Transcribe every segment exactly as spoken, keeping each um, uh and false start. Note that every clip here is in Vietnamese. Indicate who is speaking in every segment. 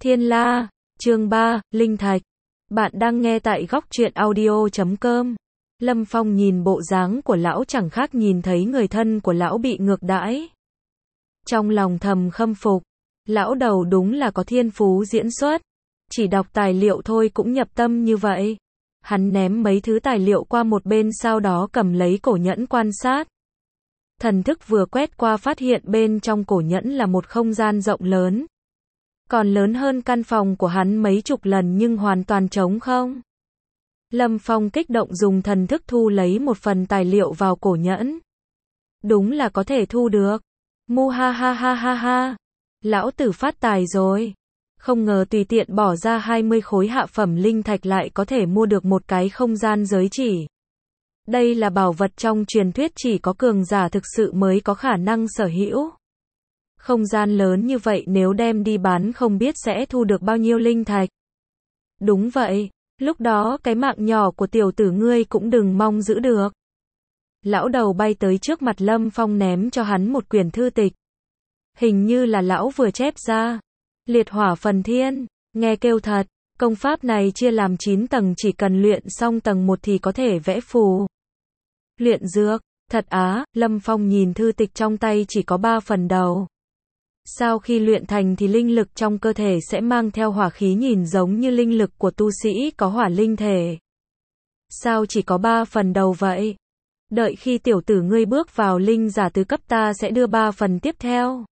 Speaker 1: Thiên La, chương ba, Linh Thạch. Bạn đang nghe tại góc truyện audio chấm com. Lâm Phong nhìn bộ dáng của lão chẳng khác nhìn thấy người thân của lão bị ngược đãi. Trong lòng thầm khâm phục, lão đầu đúng là có thiên phú diễn xuất. Chỉ đọc tài liệu thôi cũng nhập tâm như vậy. Hắn ném mấy thứ tài liệu qua một bên sau đó cầm lấy cổ nhẫn quan sát. Thần thức vừa quét qua phát hiện bên trong cổ nhẫn là một không gian rộng lớn. Còn lớn hơn căn phòng của hắn mấy chục lần nhưng hoàn toàn trống không. Lâm Phong kích động dùng thần thức thu lấy một phần tài liệu vào cổ nhẫn. Đúng là có thể thu được. Mu ha ha ha ha ha. Lão tử phát tài rồi. Không ngờ tùy tiện bỏ ra hai mươi khối hạ phẩm linh thạch lại có thể mua được một cái không gian giới chỉ. Đây là bảo vật trong truyền thuyết chỉ có cường giả thực sự mới có khả năng sở hữu. Không gian lớn như vậy nếu đem đi bán không biết sẽ thu được bao nhiêu linh thạch. Đúng vậy, lúc đó cái mạng nhỏ của tiểu tử ngươi cũng đừng mong giữ được. Lão đầu bay tới trước mặt Lâm Phong ném cho hắn một quyển thư tịch. Hình như là lão vừa chép ra. Liệt hỏa phần thiên, nghe kêu thật, công pháp này chia làm chín tầng chỉ cần luyện xong tầng một thì có thể vẽ phù. Luyện dược, thật á, Lâm Phong nhìn thư tịch trong tay chỉ có ba phần đầu. Sau khi luyện thành thì linh lực trong cơ thể sẽ mang theo hỏa khí nhìn giống như linh lực của tu sĩ có hỏa linh thể. Sao chỉ có ba phần đầu vậy? Đợi khi tiểu tử ngươi bước vào linh giả tứ cấp ta sẽ đưa ba phần tiếp theo.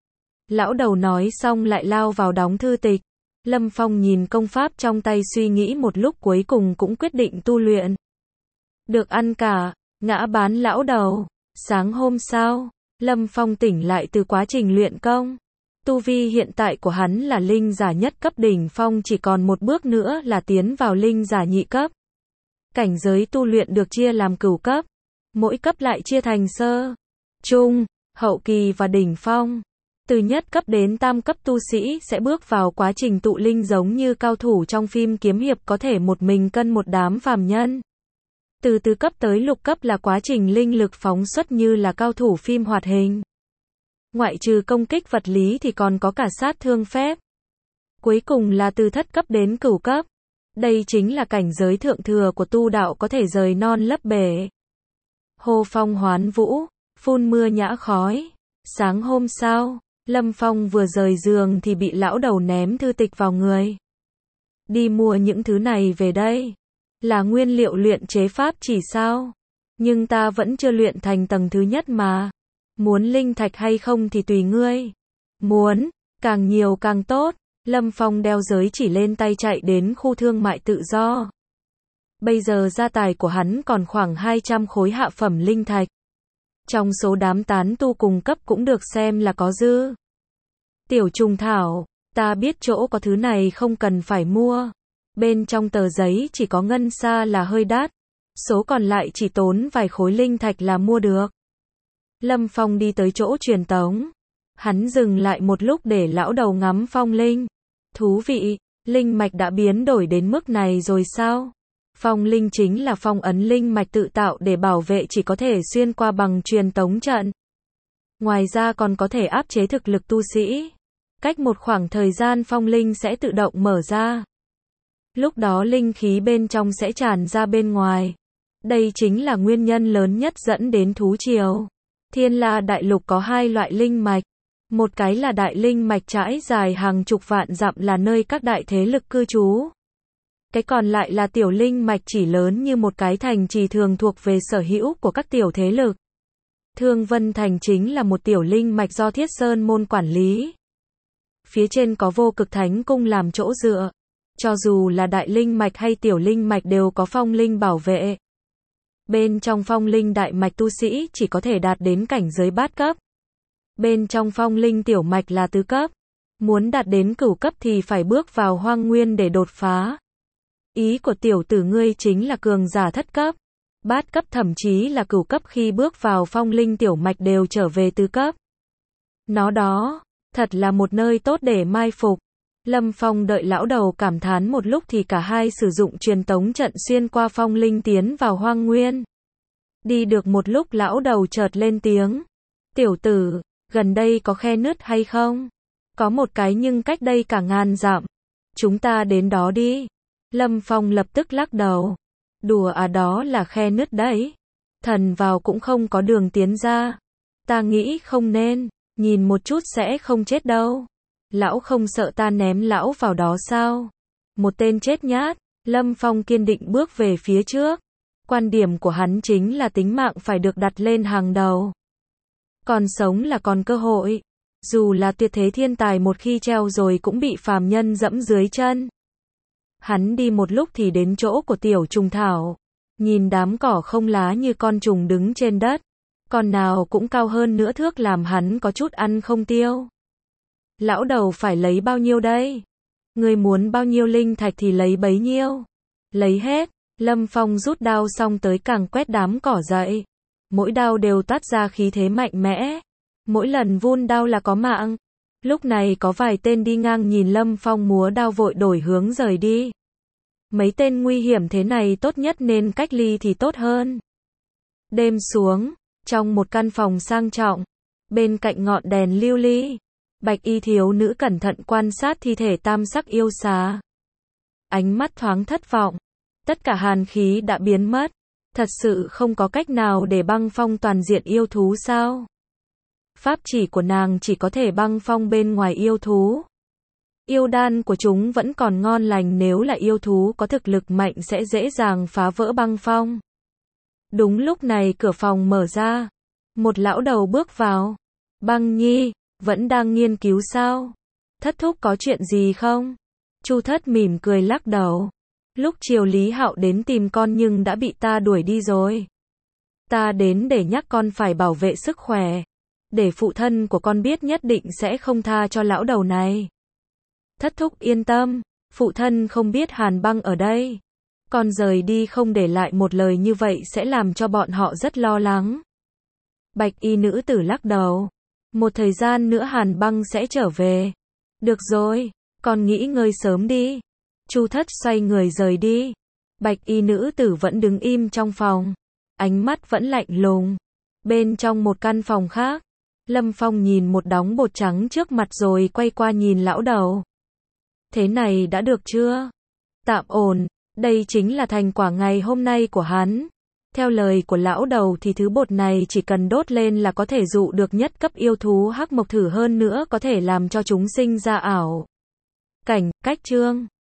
Speaker 1: Lão đầu nói xong lại lao vào đóng thư tịch. Lâm Phong nhìn công pháp trong tay suy nghĩ một lúc cuối cùng cũng quyết định tu luyện. Được ăn cả, ngã bán lão đầu. Sáng hôm sau, Lâm Phong tỉnh lại từ quá trình luyện công. Tu vi hiện tại của hắn là linh giả nhất cấp đỉnh phong, chỉ còn một bước nữa là tiến vào linh giả nhị cấp. Cảnh giới tu luyện được chia làm cửu cấp. Mỗi cấp lại chia thành sơ, trung, hậu kỳ và đỉnh phong. Từ nhất cấp đến tam cấp tu sĩ sẽ bước vào quá trình tụ linh giống như cao thủ trong phim kiếm hiệp có thể một mình cân một đám phàm nhân. Từ tứ cấp tới lục cấp là quá trình linh lực phóng xuất như là cao thủ phim hoạt hình. Ngoại trừ công kích vật lý thì còn có cả sát thương phép. Cuối cùng là từ thất cấp đến cửu cấp. Đây chính là cảnh giới thượng thừa của tu đạo có thể rời non lấp bể. Hô phong hoán vũ, phun mưa nhã khói. Sáng hôm sau, Lâm Phong vừa rời giường thì bị lão đầu ném thư tịch vào người. Đi mua những thứ này về đây. Là nguyên liệu luyện chế pháp chỉ sao? Nhưng ta vẫn chưa luyện thành tầng thứ nhất mà. Muốn linh thạch hay không thì tùy ngươi. Muốn, càng nhiều càng tốt. Lâm Phong đeo giới chỉ lên tay chạy đến khu thương mại tự do. Bây giờ gia tài của hắn còn khoảng hai trăm khối hạ phẩm linh thạch. Trong số đám tán tu cùng cấp cũng được xem là có dư. Tiểu trùng thảo, ta biết chỗ có thứ này không cần phải mua. Bên trong tờ giấy chỉ có ngân sa là hơi đắt. Số còn lại chỉ tốn vài khối linh thạch là mua được. Lâm Phong đi tới chỗ truyền tống. Hắn dừng lại một lúc để lão đầu ngắm phong linh. Thú vị, linh mạch đã biến đổi đến mức này rồi sao? Phong linh chính là phong ấn linh mạch tự tạo để bảo vệ chỉ có thể xuyên qua bằng truyền tống trận. Ngoài ra còn có thể áp chế thực lực tu sĩ. Cách một khoảng thời gian phong linh sẽ tự động mở ra. Lúc đó linh khí bên trong sẽ tràn ra bên ngoài. Đây chính là nguyên nhân lớn nhất dẫn đến thú triều. Thiên La đại lục có hai loại linh mạch. Một cái là đại linh mạch trải dài hàng chục vạn dặm là nơi các đại thế lực cư trú. Cái còn lại là tiểu linh mạch chỉ lớn như một cái thành trì thường thuộc về sở hữu của các tiểu thế lực. Thương Vân Thành chính là một tiểu linh mạch do Thiết Sơn môn quản lý. Phía trên có Vô Cực Thánh cung làm chỗ dựa. Cho dù là đại linh mạch hay tiểu linh mạch đều có phong linh bảo vệ. Bên trong phong linh đại mạch tu sĩ chỉ có thể đạt đến cảnh giới bát cấp. Bên trong phong linh tiểu mạch là tứ cấp. Muốn đạt đến cửu cấp thì phải bước vào hoang nguyên để đột phá. Ý của tiểu tử ngươi chính là cường giả thất cấp. Bát cấp thậm chí là cửu cấp khi bước vào phong linh tiểu mạch đều trở về tứ cấp. Nó đó, thật là một nơi tốt để mai phục. Lâm Phong đợi lão đầu cảm thán một lúc thì cả hai sử dụng truyền tống trận xuyên qua phong linh tiến vào hoang nguyên. Đi được một lúc lão đầu chợt lên tiếng. Tiểu tử, gần đây có khe nứt hay không? Có một cái nhưng cách đây cả ngàn dặm. Chúng ta đến đó đi. Lâm Phong lập tức lắc đầu. Đùa à, đó là khe nứt đấy. Thần vào cũng không có đường tiến ra. Ta nghĩ không nên, nhìn một chút sẽ không chết đâu. Lão không sợ ta ném lão vào đó sao? Một tên chết nhát. Lâm Phong kiên định bước về phía trước. Quan điểm của hắn chính là tính mạng phải được đặt lên hàng đầu. Còn sống là còn cơ hội. Dù là tuyệt thế thiên tài một khi treo rồi cũng bị phàm nhân dẫm dưới chân. Hắn đi một lúc thì đến chỗ của tiểu trùng thảo. Nhìn đám cỏ không lá như con trùng đứng trên đất. Con nào cũng cao hơn nửa thước làm hắn có chút ăn không tiêu. Lão đầu phải lấy bao nhiêu đây? Ngươi muốn bao nhiêu linh thạch thì lấy bấy nhiêu. Lấy hết. Lâm Phong rút đao xong tới càng quét đám cỏ dậy. Mỗi đao đều toát ra khí thế mạnh mẽ. Mỗi lần vun đao là có mạng. Lúc này có vài tên đi ngang nhìn Lâm Phong múa đao vội đổi hướng rời đi. Mấy tên nguy hiểm thế này tốt nhất nên cách ly thì tốt hơn. Đêm xuống, trong một căn phòng sang trọng, bên cạnh ngọn đèn lưu ly, bạch y thiếu nữ cẩn thận quan sát thi thể tam sắc yêu xà. Ánh mắt thoáng thất vọng. Tất cả hàn khí đã biến mất. Thật sự không có cách nào để băng phong toàn diện yêu thú sao? Pháp chỉ của nàng chỉ có thể băng phong bên ngoài yêu thú. Yêu đan của chúng vẫn còn ngon lành, nếu là yêu thú có thực lực mạnh sẽ dễ dàng phá vỡ băng phong. Đúng lúc này cửa phòng mở ra. Một lão đầu bước vào. Băng Nhi, vẫn đang nghiên cứu sao? Thất thúc có chuyện gì không? Chu Thất mỉm cười lắc đầu. Lúc chiều Lý Hạo đến tìm con nhưng đã bị ta đuổi đi rồi. Ta đến để nhắc con phải bảo vệ sức khỏe. Để phụ thân của con biết nhất định sẽ không tha cho lão đầu này. Thất thúc yên tâm, phụ thân không biết Hàn Băng ở đây. Con rời đi không để lại một lời như vậy sẽ làm cho bọn họ rất lo lắng. Bạch y nữ tử lắc đầu. Một thời gian nữa Hàn Băng sẽ trở về. Được rồi, con nghỉ ngơi sớm đi. Chu Thất xoay người rời đi. Bạch y nữ tử vẫn đứng im trong phòng. Ánh mắt vẫn lạnh lùng. Bên trong một căn phòng khác, Lâm Phong nhìn một đống bột trắng trước mặt rồi quay qua nhìn lão đầu. Thế này đã được chưa? Tạm ổn, đây chính là thành quả ngày hôm nay của hắn. Theo lời của lão đầu thì thứ bột này chỉ cần đốt lên là có thể dụ được nhất cấp yêu thú hắc mộc, thử hơn nữa có thể làm cho chúng sinh ra ảo cảnh. Cách chương